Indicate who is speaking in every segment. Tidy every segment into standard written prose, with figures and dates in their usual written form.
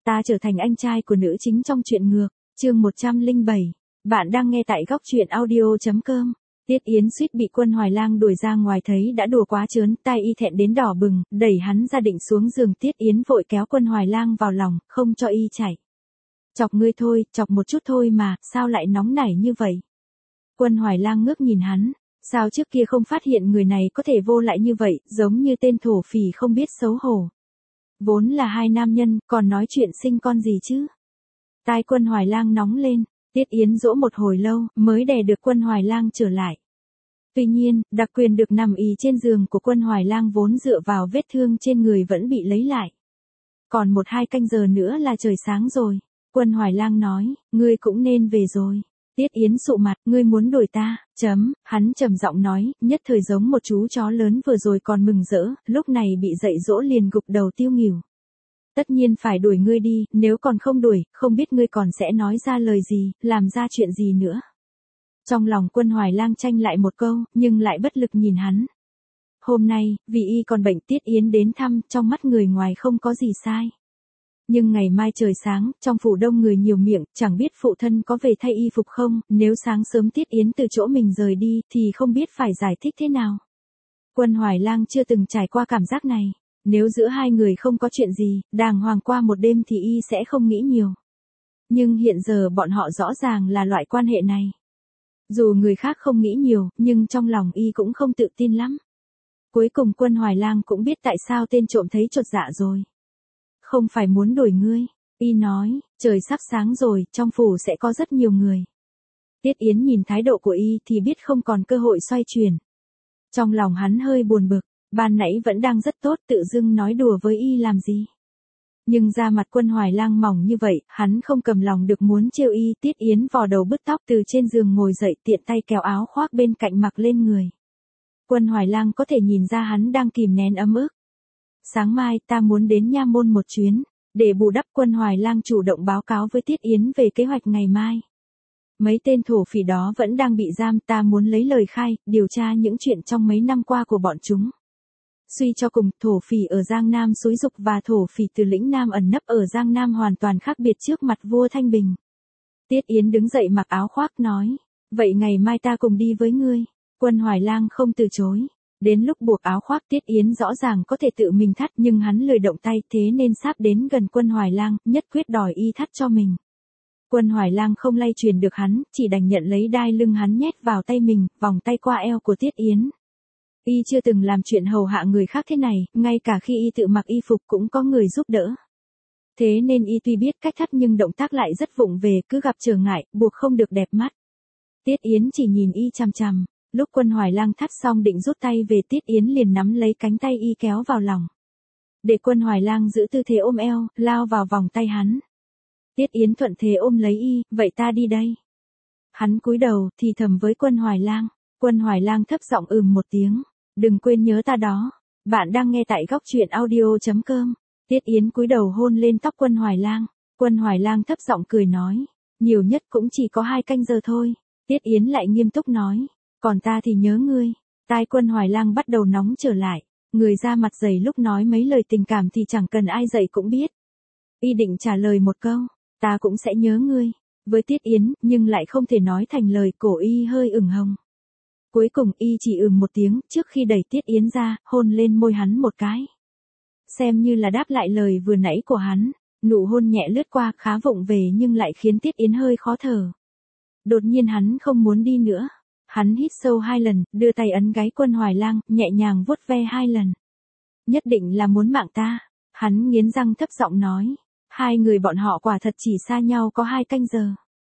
Speaker 1: Ta trở thành anh trai của nữ chính trong truyện ngược, chương 107. Bạn đang nghe tại góc truyện audio.com. Tiết Yến suýt bị Quân Hoài Lang đuổi ra ngoài thấy đã đùa quá trớn, tai y thẹn đến đỏ bừng, đẩy hắn ra định xuống giường. Tiết Yến vội kéo Quân Hoài Lang vào lòng, không cho y chạy. Chọc ngươi thôi, chọc một chút thôi mà, sao lại nóng nảy như vậy? Quân Hoài Lang ngước nhìn hắn, sao trước kia không phát hiện người này có thể vô lại như vậy, giống như tên thổ phỉ không biết xấu hổ. Vốn là hai nam nhân, còn nói chuyện sinh con gì chứ? Tai Quân Hoài Lang nóng lên, Tiết Yến dỗ một hồi lâu, mới đè được Quân Hoài Lang trở lại. Tuy nhiên, đặc quyền được nằm ì trên giường của Quân Hoài Lang vốn dựa vào vết thương trên người vẫn bị lấy lại. Còn 1-2 canh giờ nữa là trời sáng rồi. Quân Hoài Lang nói, ngươi cũng nên về rồi. Tiết Yến sụ mặt, ngươi muốn đuổi ta, hắn trầm giọng nói, nhất thời giống một chú chó lớn vừa rồi còn mừng rỡ, lúc này bị dạy dỗ liền gục đầu tiêu nghỉu. Tất nhiên phải đuổi ngươi đi, nếu còn không đuổi, không biết ngươi còn sẽ nói ra lời gì, làm ra chuyện gì nữa. Trong lòng Quân Hoài Lang tranh lại một câu, nhưng lại bất lực nhìn hắn. Hôm nay, vì y còn bệnh, Tiết Yến đến thăm, trong mắt người ngoài không có gì sai. Nhưng ngày mai trời sáng, trong phủ đông người nhiều miệng, chẳng biết phụ thân có về thay y phục không, nếu sáng sớm Tiết Yến từ chỗ mình rời đi, thì không biết phải giải thích thế nào. Quân Hoài Lang chưa từng trải qua cảm giác này, nếu giữa hai người không có chuyện gì, đàng hoàng qua một đêm thì y sẽ không nghĩ nhiều. Nhưng hiện giờ bọn họ rõ ràng là loại quan hệ này. Dù người khác không nghĩ nhiều, nhưng trong lòng y cũng không tự tin lắm. Cuối cùng Quân Hoài Lang cũng biết tại sao tên trộm thấy chột dạ rồi. Không phải muốn đuổi ngươi, y nói, trời sắp sáng rồi, trong phủ sẽ có rất nhiều người. Tiết Yến nhìn thái độ của y thì biết không còn cơ hội xoay chuyển. Trong lòng hắn hơi buồn bực, ban nãy vẫn đang rất tốt, tự dưng nói đùa với y làm gì. Nhưng da mặt Quân Hoài Lang mỏng như vậy, hắn không cầm lòng được muốn trêu y. Tiết Yến vò đầu bứt tóc từ trên giường ngồi dậy, tiện tay kéo áo khoác bên cạnh mặc lên người. Quân Hoài Lang có thể nhìn ra hắn đang kìm nén ấm ức. Sáng mai ta muốn đến nha môn một chuyến, để bù đắp. Quân Hoài Lang chủ động báo cáo với Tiết Yến về kế hoạch ngày mai. Mấy tên thổ phỉ đó vẫn đang bị giam, ta muốn lấy lời khai, điều tra những chuyện trong mấy năm qua của bọn chúng. Suy cho cùng, thổ phỉ ở Giang Nam xúi giục và thổ phỉ từ lĩnh Nam ẩn nấp ở Giang Nam hoàn toàn khác biệt trước mặt vua Thanh Bình. Tiết Yến đứng dậy mặc áo khoác nói, vậy ngày mai ta cùng đi với ngươi. Quân Hoài Lang không từ chối. Đến lúc buộc áo khoác, Tiết Yến rõ ràng có thể tự mình thắt, nhưng hắn lười động tay, thế nên sáp đến gần Quân Hoài Lang, nhất quyết đòi y thắt cho mình. Quân Hoài Lang không lay truyền được hắn, chỉ đành nhận lấy đai lưng hắn nhét vào tay mình, vòng tay qua eo của Tiết Yến. Y chưa từng làm chuyện hầu hạ người khác thế này, ngay cả khi y tự mặc y phục cũng có người giúp đỡ. Thế nên y tuy biết cách thắt nhưng động tác lại rất vụng về, cứ gặp trở ngại, buộc không được đẹp mắt. Tiết Yến chỉ nhìn y chằm chằm. Lúc Quân Hoài Lang thắt xong định rút tay về, Tiết Yến liền nắm lấy cánh tay y kéo vào lòng. Để Quân Hoài Lang giữ tư thế ôm eo, lao vào vòng tay hắn. Tiết Yến thuận thế ôm lấy y, vậy ta đi đây. Hắn cúi đầu, thì thầm với Quân Hoài Lang. Quân Hoài Lang thấp giọng một tiếng. Đừng quên nhớ ta đó. Bạn đang nghe tại góc truyện audio.com. Tiết Yến cúi đầu hôn lên tóc Quân Hoài Lang. Quân Hoài Lang thấp giọng cười nói. Nhiều nhất cũng chỉ có 2 canh giờ thôi. Tiết Yến lại nghiêm túc nói. Còn ta thì nhớ ngươi. Tai Quân Hoài Lang bắt đầu nóng trở lại. Người da mặt dày lúc nói mấy lời tình cảm thì chẳng cần ai dạy cũng biết. Y định trả lời một câu. Ta cũng sẽ nhớ ngươi. Với Tiết Yến, nhưng lại không thể nói thành lời, cổ y hơi ửng hồng. Cuối cùng y chỉ một tiếng, trước khi đẩy Tiết Yến ra, hôn lên môi hắn một cái. Xem như là đáp lại lời vừa nãy của hắn. Nụ hôn nhẹ lướt qua, khá vụng về nhưng lại khiến Tiết Yến hơi khó thở. Đột nhiên hắn không muốn đi nữa. Hắn hít sâu 2 lần, đưa tay ấn gáy Quân Hoài Lang, nhẹ nhàng vuốt ve 2 lần. Nhất định là muốn mạng ta. Hắn nghiến răng thấp giọng nói. Hai người bọn họ quả thật chỉ xa nhau có 2 canh giờ.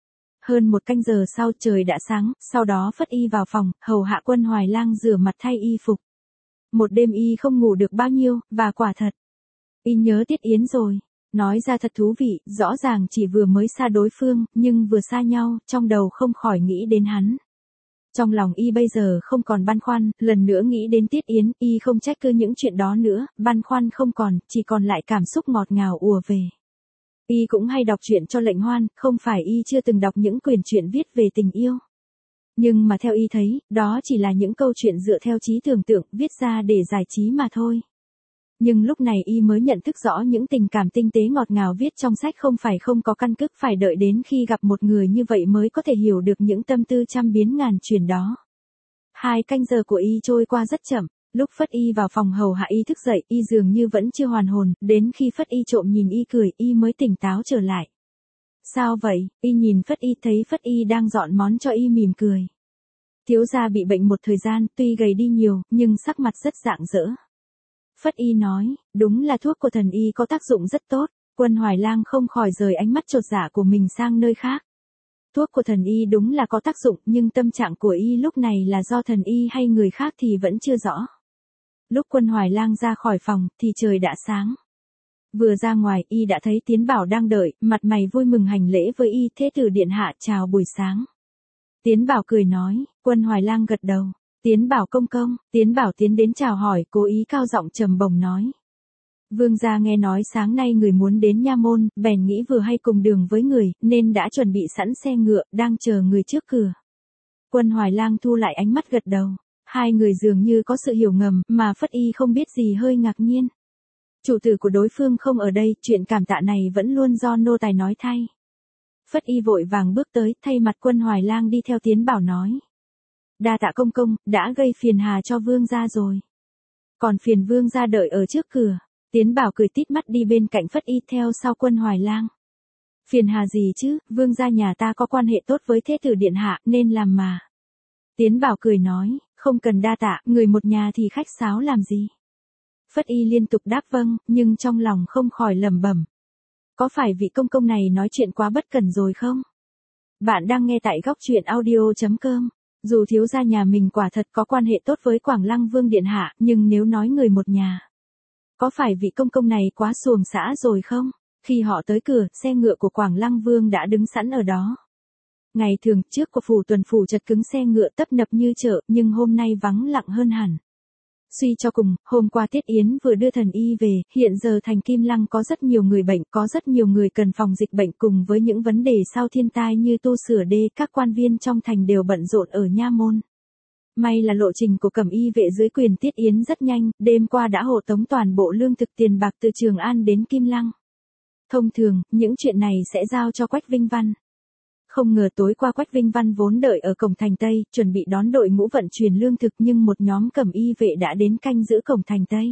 Speaker 1: Hơn 1 canh giờ sau trời đã sáng, sau đó phất y vào phòng, hầu hạ Quân Hoài Lang rửa mặt thay y phục. Một đêm y không ngủ được bao nhiêu, và quả thật. Y nhớ Tiết Yến rồi. Nói ra thật thú vị, rõ ràng chỉ vừa mới xa đối phương, nhưng vừa xa nhau, trong đầu không khỏi nghĩ đến hắn. Trong lòng y bây giờ không còn băn khoăn, lần nữa nghĩ đến Tiết Yến, y không trách cứ những chuyện đó nữa, băn khoăn không còn, chỉ còn lại cảm xúc ngọt ngào ùa về. Y cũng hay đọc truyện cho Lệnh Hoan, không phải y chưa từng đọc những quyển truyện viết về tình yêu. Nhưng mà theo y thấy, đó chỉ là những câu chuyện dựa theo trí tưởng tượng, viết ra để giải trí mà thôi. Nhưng lúc này y mới nhận thức rõ những tình cảm tinh tế ngọt ngào viết trong sách không phải không có căn cứ, phải đợi đến khi gặp một người như vậy mới có thể hiểu được những tâm tư trăm biến ngàn chuyển đó. 2 canh giờ của y trôi qua rất chậm, lúc Phất Y vào phòng hầu hạ y thức dậy, y dường như vẫn chưa hoàn hồn, đến khi Phất Y trộm nhìn y cười, y mới tỉnh táo trở lại. Sao vậy? Y nhìn Phất Y, thấy Phất Y đang dọn món cho y mỉm cười. Thiếu gia bị bệnh một thời gian, tuy gầy đi nhiều, nhưng sắc mặt rất rạng rỡ. Phất Y nói, đúng là thuốc của thần y có tác dụng rất tốt. Quân Hoài Lang không khỏi rời ánh mắt chột dạ của mình sang nơi khác. Thuốc của thần y đúng là có tác dụng, nhưng tâm trạng của y lúc này là do thần y hay người khác thì vẫn chưa rõ. Lúc Quân Hoài Lang ra khỏi phòng, thì trời đã sáng. Vừa ra ngoài, y đã thấy Tiến Bảo đang đợi, mặt mày vui mừng hành lễ với y, thế tử điện hạ chào buổi sáng. Tiến Bảo cười nói, Quân Hoài Lang gật đầu. Tiến Bảo công công, Tiến Bảo tiến đến chào hỏi, cố ý cao giọng trầm bổng nói. Vương gia nghe nói sáng nay người muốn đến nha môn, bèn nghĩ vừa hay cùng đường với người, nên đã chuẩn bị sẵn xe ngựa, đang chờ người trước cửa. Quân Hoài Lang thu lại ánh mắt gật đầu. Hai người dường như có sự hiểu ngầm, mà Phất Y không biết gì hơi ngạc nhiên. Chủ tử của đối phương không ở đây, chuyện cảm tạ này vẫn luôn do nô tài nói thay. Phất Y vội vàng bước tới, thay mặt Quân Hoài Lang đi theo Tiến Bảo nói. Đa tạ công công, đã gây phiền hà cho vương gia rồi. Còn phiền vương gia đợi ở trước cửa. Tiến Bảo cười tít mắt đi bên cạnh Phất Y theo sau Quân Hoài Lang. Phiền hà gì chứ, vương gia nhà ta có quan hệ tốt với thế tử điện hạ, nên làm mà. Tiến Bảo cười nói, không cần đa tạ, người một nhà thì khách sáo làm gì. Phất Y liên tục đáp vâng, nhưng trong lòng không khỏi lẩm bẩm. Có phải vị công công này nói chuyện quá bất cẩn rồi không? Bạn đang nghe tại góc truyện audio.com. Dù thiếu gia nhà mình quả thật có quan hệ tốt với Quảng Lăng Vương điện hạ, nhưng nếu nói người một nhà. Có phải vị công công này quá xuồng xã rồi không? Khi họ tới cửa, xe ngựa của Quảng Lăng Vương đã đứng sẵn ở đó. Ngày thường, trước của phủ tuần phủ chật cứng xe ngựa tấp nập như chợ, nhưng hôm nay vắng lặng hơn hẳn. Suy cho cùng, hôm qua Tiết Yến vừa đưa thần y về, hiện giờ thành Kim Lăng có rất nhiều người bệnh, có rất nhiều người cần phòng dịch bệnh cùng với những vấn đề sau thiên tai như tu sửa đê, các quan viên trong thành đều bận rộn ở nha môn. May là lộ trình của Cẩm Y vệ dưới quyền Tiết Yến rất nhanh, đêm qua đã hộ tống toàn bộ lương thực tiền bạc từ Trường An đến Kim Lăng. Thông thường, những chuyện này sẽ giao cho Quách Vinh Văn. Không ngờ tối qua Quách Vinh Văn vốn đợi ở cổng thành Tây, chuẩn bị đón đội ngũ vận chuyển lương thực nhưng một nhóm Cẩm Y vệ đã đến canh giữ cổng thành Tây.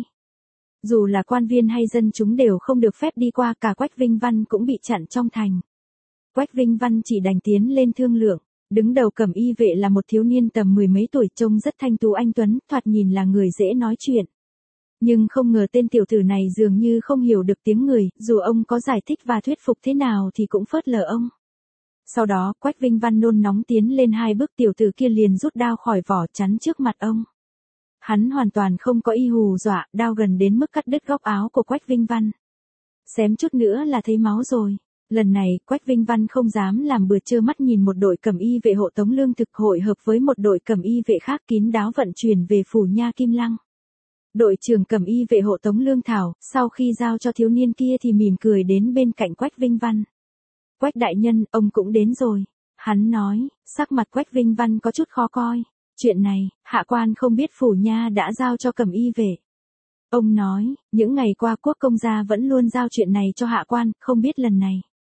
Speaker 1: Dù là quan viên hay dân chúng đều không được phép đi qua, cả Quách Vinh Văn cũng bị chặn trong thành. Quách Vinh Văn chỉ đành tiến lên thương lượng. Đứng đầu Cẩm Y vệ là một thiếu niên tầm 10 mấy tuổi, trông rất thanh tú anh tuấn, thoạt nhìn là người dễ nói chuyện. Nhưng không ngờ tên tiểu tử này dường như không hiểu được tiếng người, dù ông có giải thích và thuyết phục thế nào thì cũng phớt lờ ông. Sau đó, Quách Vinh Văn nôn nóng tiến lên 2 bước, tiểu tử kia liền rút đao khỏi vỏ chắn trước mặt ông. Hắn hoàn toàn không có ý hù dọa, đao gần đến mức cắt đứt góc áo của Quách Vinh Văn. Xém chút nữa là thấy máu rồi. Lần này, Quách Vinh Văn không dám làm bừa, trơ mắt nhìn một đội Cẩm Y vệ hộ tống lương thực hội hợp với một đội Cẩm Y vệ khác kín đáo vận chuyển về phủ nha Kim Lăng. Đội trưởng Cẩm Y vệ hộ tống lương thảo, sau khi giao cho thiếu niên kia thì mỉm cười đến bên cạnh Quách Vinh Văn. Quách đại nhân, ông cũng đến rồi. Hắn nói, sắc mặt Quách Vinh Văn có chút khó coi. Chuyện này, hạ quan không biết phủ nha đã giao cho Cẩm Y vệ. Ông nói, những ngày qua quốc công gia vẫn luôn giao chuyện này cho hạ quan, không biết lần này.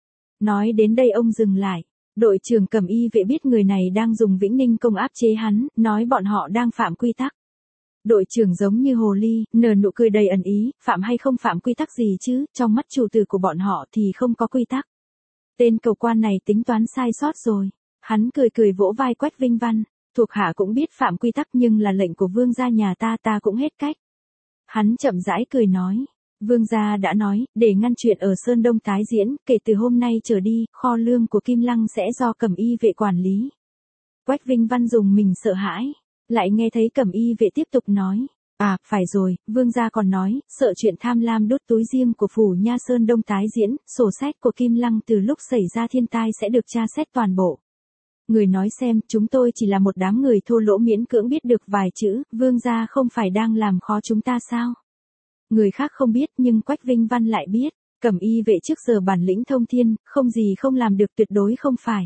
Speaker 1: Nói đến đây ông dừng lại. Đội trưởng Cẩm Y vệ biết người này đang dùng Vĩnh Ninh công áp chế hắn, nói bọn họ đang phạm quy tắc. Đội trưởng giống như hồ ly, nở nụ cười đầy ẩn ý, phạm hay không phạm quy tắc gì chứ, trong mắt chủ tử của bọn họ thì không có quy tắc. Tên cầu quan này tính toán sai sót rồi. Hắn cười cười vỗ vai Quách Vinh Văn. Thuộc hạ cũng biết phạm quy tắc nhưng là lệnh của vương gia nhà ta cũng hết cách. Hắn chậm rãi cười nói. Vương gia đã nói, để ngăn chuyện ở Sơn Đông tái diễn, kể từ hôm nay trở đi, kho lương của Kim Lăng sẽ do Cẩm Y vệ quản lý. Quách Vinh Văn dùng mình sợ hãi. Lại nghe thấy Cẩm Y vệ tiếp tục nói. À, phải rồi, vương gia còn nói, sợ chuyện tham lam đốt túi riêng của phủ nha Sơn Đông tái diễn, sổ sách của Kim Lăng từ lúc xảy ra thiên tai sẽ được tra xét toàn bộ. Người nói xem, chúng tôi chỉ là một đám người thô lỗ miễn cưỡng biết được vài chữ, vương gia không phải đang làm khó chúng ta sao? Người khác không biết nhưng Quách Vinh Văn lại biết, Cẩm Y vệ trước giờ bản lĩnh thông thiên, không gì không làm được, tuyệt đối không phải.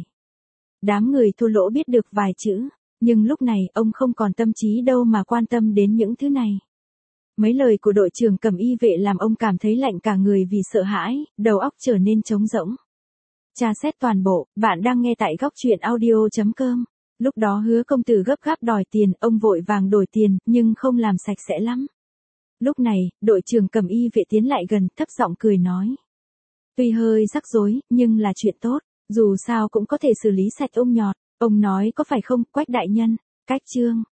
Speaker 1: Đám người thô lỗ biết được vài chữ, nhưng lúc này ông không còn tâm trí đâu mà quan tâm đến những thứ này. Mấy lời của đội trưởng Cẩm Y vệ làm ông cảm thấy lạnh cả người vì sợ hãi, đầu óc trở nên trống rỗng. Tra xét toàn bộ, bạn đang nghe tại góc truyện audio.com. Lúc đó Hứa công tử gấp gáp đòi tiền, ông vội vàng đổi tiền, nhưng không làm sạch sẽ lắm. Lúc này, đội trưởng Cẩm Y vệ tiến lại gần, thấp giọng cười nói. Tuy hơi rắc rối, nhưng là chuyện tốt, dù sao cũng có thể xử lý sạch ông nhọt. Ông nói có phải không, Quách đại nhân? Cách chương.